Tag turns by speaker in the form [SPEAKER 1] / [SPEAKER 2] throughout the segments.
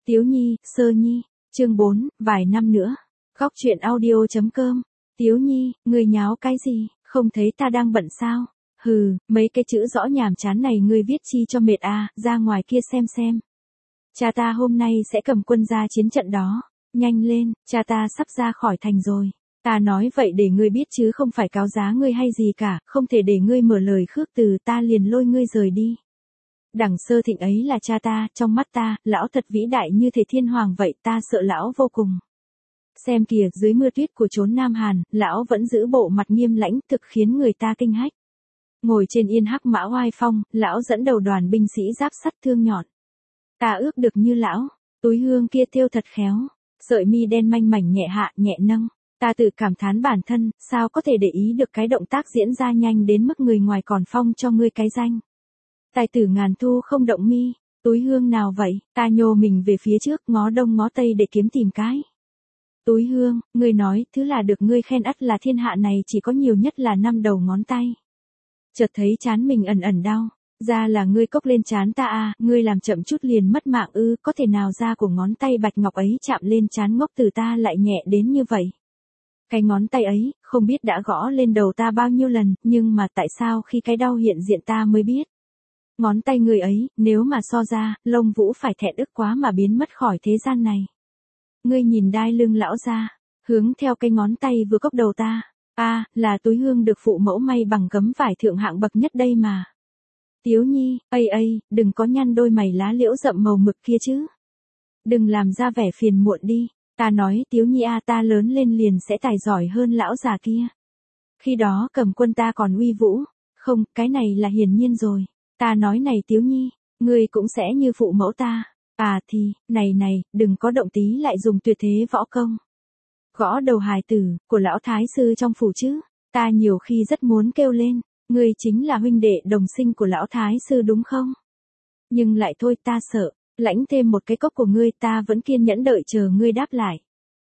[SPEAKER 1] Tiếu Nhi, Sơ Nhi, chương 4, vài năm nữa. Góc truyện audio.com. Tiếu Nhi, ngươi nháo cái gì, không thấy ta đang bận sao? Hừ, mấy cái chữ rõ nhàm chán này ngươi viết chi cho mệt à, ra ngoài kia xem. Cha ta hôm nay sẽ cầm quân ra chiến trận đó. Nhanh lên, cha ta sắp ra khỏi thành rồi. Ta nói vậy để ngươi biết chứ không phải cáo giá ngươi hay gì cả, không thể để ngươi mở lời khước từ, ta liền lôi ngươi rời đi. Đằng Sơ Thịnh ấy là cha ta, trong mắt ta, lão thật vĩ đại như thể thiên hoàng vậy, ta sợ lão vô cùng. Xem kìa, dưới mưa tuyết của chốn Nam Hàn, lão vẫn giữ bộ mặt nghiêm lãnh, thực khiến người ta kinh hách. Ngồi trên yên hắc mã oai phong, lão dẫn đầu đoàn binh sĩ giáp sắt thương nhọn. Ta ước được như lão, túi hương kia thêu thật khéo, sợi mi đen manh mảnh nhẹ hạ nhẹ nâng. Ta tự cảm thán bản thân, sao có thể để ý được cái động tác diễn ra nhanh đến mức người ngoài còn phong cho ngươi cái danh. Tài tử ngàn thu không động mi, túi hương nào vậy, ta nhô mình về phía trước ngó đông ngó tây để kiếm tìm cái. Túi hương, ngươi nói, thứ là được ngươi khen ắt là thiên hạ này chỉ có nhiều nhất là 5 đầu ngón tay. Chợt thấy trán mình ẩn ẩn đau, ra là ngươi cốc lên trán ta à, ngươi làm chậm chút liền mất mạng ư, có thể nào da của ngón tay bạch ngọc ấy chạm lên trán ngốc từ ta lại nhẹ đến như vậy. Cái ngón tay ấy, không biết đã gõ lên đầu ta bao nhiêu lần, nhưng mà tại sao khi cái đau hiện diện ta mới biết. Ngón tay người ấy, nếu mà so ra, lông vũ phải thẹn ức quá mà biến mất khỏi thế gian này. Ngươi nhìn đai lưng lão ra, hướng theo cái ngón tay vừa cốc đầu ta. À, là túi hương được phụ mẫu may bằng gấm vải thượng hạng bậc nhất đây mà. Tiếu Nhi, đừng có nhăn đôi mày lá liễu rậm màu mực kia chứ. Đừng làm ra vẻ phiền muộn đi. Ta nói Tiếu Nhi à, ta lớn lên liền sẽ tài giỏi hơn lão già kia. Khi đó cầm quân ta còn uy vũ. Không, cái này là hiển nhiên rồi. Ta nói này Tiếu Nhi, ngươi cũng sẽ như phụ mẫu ta. À thì, này, đừng có động tí lại dùng tuyệt thế võ công. Gõ đầu hài tử, của lão thái sư trong phủ chứ. Ta nhiều khi rất muốn kêu lên, ngươi chính là huynh đệ đồng sinh của lão thái sư đúng không? Nhưng lại thôi ta sợ, lãnh thêm một cái cốc của ngươi ta vẫn kiên nhẫn đợi chờ ngươi đáp lại.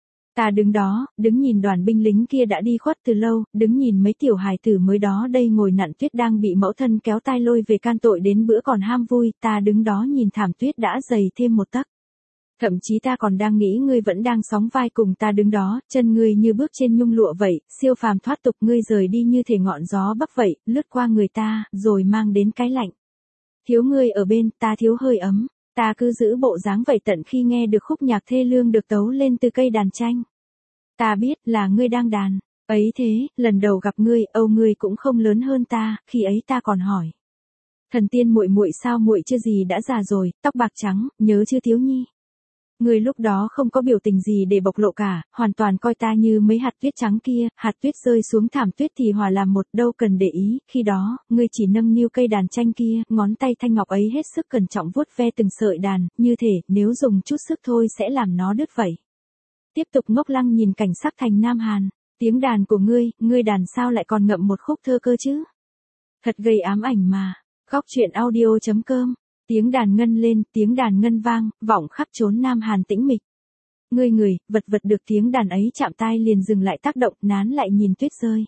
[SPEAKER 1] Ta đứng đó, đứng nhìn đoàn binh lính kia đã đi khuất từ lâu, đứng nhìn mấy tiểu hài tử mới đó đây ngồi nặn tuyết đang bị mẫu thân kéo tai lôi về can tội đến bữa còn ham vui, ta đứng đó nhìn thảm tuyết đã dày thêm một tấc. Thậm chí ta còn đang nghĩ ngươi vẫn đang sóng vai cùng ta đứng đó, chân ngươi như bước trên nhung lụa vậy, siêu phàm thoát tục ngươi rời đi như thể ngọn gió bấc vậy, lướt qua người ta, rồi mang đến cái lạnh. Thiếu ngươi ở bên, ta thiếu hơi ấm. Ta cứ giữ bộ dáng vậy tận khi nghe được khúc nhạc thê lương được tấu lên từ cây đàn tranh. Ta biết là ngươi đang đàn. Ấy thế, lần đầu gặp ngươi, ngươi cũng không lớn hơn ta, khi ấy ta còn hỏi. Thần tiên muội sao muội chưa gì đã già rồi, tóc bạc trắng, nhớ chưa Tiếu Nhi? Ngươi lúc đó không có biểu tình gì để bộc lộ cả, hoàn toàn coi ta như mấy hạt tuyết trắng kia, hạt tuyết rơi xuống thảm tuyết thì hòa làm một, đâu cần để ý, khi đó, ngươi chỉ nâng niu cây đàn tranh kia, ngón tay thanh ngọc ấy hết sức cẩn trọng vuốt ve từng sợi đàn, như thể, nếu dùng chút sức thôi sẽ làm nó đứt vậy. Tiếp tục ngốc lăng nhìn cảnh sắc thành Nam Hàn, tiếng đàn của ngươi đàn sao lại còn ngậm một khúc thơ cơ chứ? Thật gây ám ảnh mà. Góc truyện audio.com. Tiếng đàn ngân lên, tiếng đàn ngân vang, vọng khắp chốn Nam Hàn tĩnh mịch. Người, vật được tiếng đàn ấy chạm tai liền dừng lại tác động, nán lại nhìn tuyết rơi.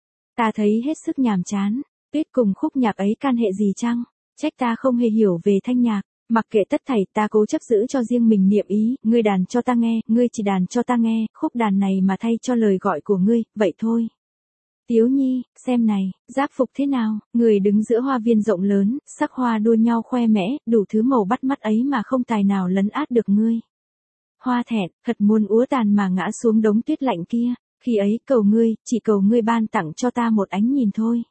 [SPEAKER 1] Ta thấy hết sức nhàm chán, tuyết cùng khúc nhạc ấy can hệ gì chăng? Trách ta không hề hiểu về thanh nhạc, mặc kệ tất thảy ta cố chấp giữ cho riêng mình niệm ý, ngươi đàn cho ta nghe, ngươi chỉ đàn cho ta nghe, khúc đàn này mà thay cho lời gọi của ngươi, vậy thôi. Tiếu Nhi, xem này, giáp phục thế nào, người đứng giữa hoa viên rộng lớn, sắc hoa đua nhau khoe mẽ, đủ thứ màu bắt mắt ấy mà không tài nào lấn át được ngươi. Hoa thẹn, thật muốn úa tàn mà ngã xuống đống tuyết lạnh kia, khi ấy cầu ngươi, chỉ cầu ngươi ban tặng cho ta một ánh nhìn thôi.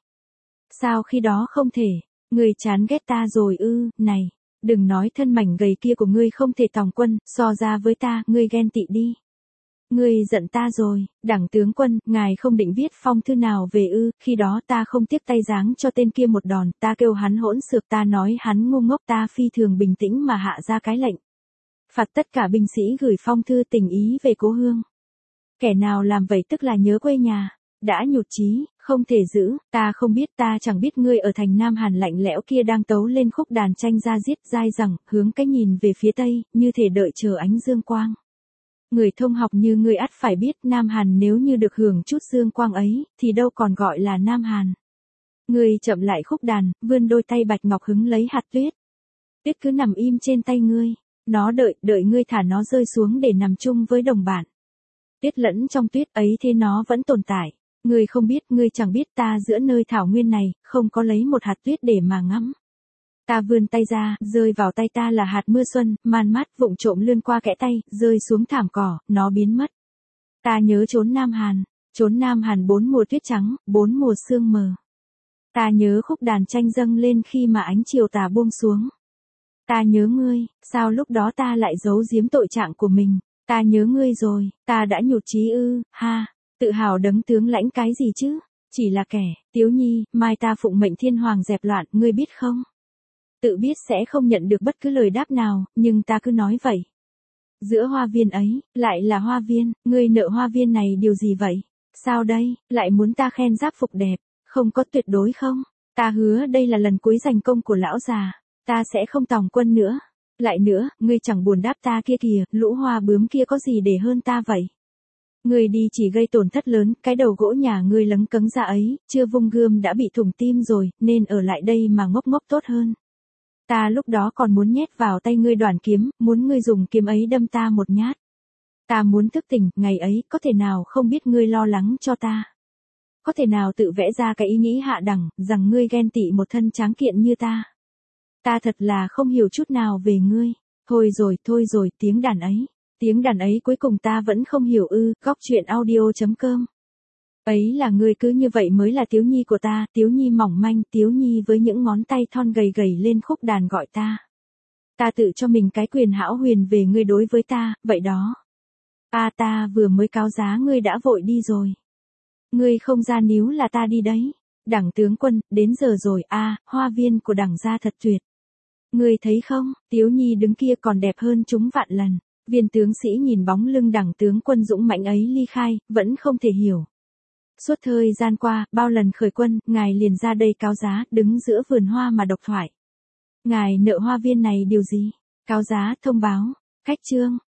[SPEAKER 1] Sao khi đó không thể, ngươi chán ghét ta rồi ư, này, đừng nói thân mảnh gầy kia của ngươi không thể tòng quân, so ra với ta, ngươi ghen tị đi. Ngươi giận ta rồi, đẳng tướng quân, ngài không định viết phong thư nào về ư, khi đó ta không tiếc tay giáng cho tên kia một đòn, ta kêu hắn hỗn xược, ta nói hắn ngu ngốc, ta phi thường bình tĩnh mà hạ ra cái lệnh. Phạt tất cả binh sĩ gửi phong thư tình ý về cố hương. Kẻ nào làm vậy tức là nhớ quê nhà, đã nhụt chí, không thể giữ, ta không biết, ta chẳng biết ngươi ở thành Nam Hàn lạnh lẽo kia đang tấu lên khúc đàn tranh ra giết dai rằng, hướng cái nhìn về phía tây, như thể đợi chờ ánh dương quang. Người thông học như ngươi ắt phải biết Nam Hàn nếu như được hưởng chút dương quang ấy, thì đâu còn gọi là Nam Hàn. Ngươi chậm lại khúc đàn, vươn đôi tay bạch ngọc hứng lấy hạt tuyết. Tuyết cứ nằm im trên tay ngươi, Nó đợi ngươi thả nó rơi xuống để nằm chung với đồng bạn. Tuyết lẫn trong tuyết ấy thế nó vẫn tồn tại. Ngươi không biết, ngươi chẳng biết ta giữa nơi thảo nguyên này, không có lấy một hạt tuyết để mà ngắm. Ta vươn tay ra, rơi vào tay ta là hạt mưa xuân, man mát vụng trộm lươn qua kẽ tay, rơi xuống thảm cỏ, nó biến mất. Ta nhớ chốn Nam Hàn 4 mùa tuyết trắng, 4 mùa sương mờ. Ta nhớ khúc đàn tranh dâng lên khi mà ánh chiều tà buông xuống. Ta nhớ ngươi, sao lúc đó ta lại giấu giếm tội trạng của mình, ta nhớ ngươi rồi, ta đã nhụt chí ư, ha, tự hào đấng tướng lãnh cái gì chứ, chỉ là kẻ, Tiếu Nhi, mai ta phụng mệnh thiên hoàng dẹp loạn, ngươi biết không? Tự biết sẽ không nhận được bất cứ lời đáp nào, nhưng ta cứ nói vậy. Giữa hoa viên ấy, lại là hoa viên, ngươi nợ hoa viên này điều gì vậy? Sao đây, lại muốn ta khen giáp phục đẹp, không có tuyệt đối không? Ta hứa đây là lần cuối giành công của lão già, ta sẽ không tòng quân nữa. Lại nữa, ngươi chẳng buồn đáp ta kia kìa, lũ hoa bướm kia có gì để hơn ta vậy? Ngươi đi chỉ gây tổn thất lớn, cái đầu gỗ nhà ngươi lấng cấng ra ấy, chưa vung gươm đã bị thủng tim rồi, nên ở lại đây mà ngốc ngốc tốt hơn. Ta lúc đó còn muốn nhét vào tay ngươi đoàn kiếm, muốn ngươi dùng kiếm ấy đâm ta một nhát. Ta muốn thức tỉnh, ngày ấy, có thể nào không biết ngươi lo lắng cho ta. Có thể nào tự vẽ ra cái ý nghĩ hạ đẳng, rằng ngươi ghen tị một thân tráng kiện như ta. Ta thật là không hiểu chút nào về ngươi. Thôi rồi, tiếng đàn ấy cuối cùng ta vẫn không hiểu ư, góc chuyện audio.com. Ấy là ngươi cứ như vậy mới là Tiếu Nhi của ta, Tiếu Nhi mỏng manh, Tiếu Nhi với những ngón tay thon gầy gầy lên khúc đàn gọi ta. Ta tự cho mình cái quyền hão huyền về ngươi đối với ta, vậy đó. Ta vừa mới cáo giá ngươi đã vội đi rồi. Ngươi không ra níu là ta đi đấy. Đẳng tướng quân, đến giờ rồi, hoa viên của đẳng gia thật tuyệt. Ngươi thấy không, Tiếu Nhi đứng kia còn đẹp hơn chúng vạn lần. Viên tướng sĩ nhìn bóng lưng đẳng tướng quân dũng mãnh ấy ly khai, vẫn không thể hiểu. Suốt thời gian qua, bao lần khởi quân, ngài liền ra đây cáo giá, đứng giữa vườn hoa mà độc thoại. Ngài nợ hoa viên này điều gì? Cáo giá, thông báo, khách trương,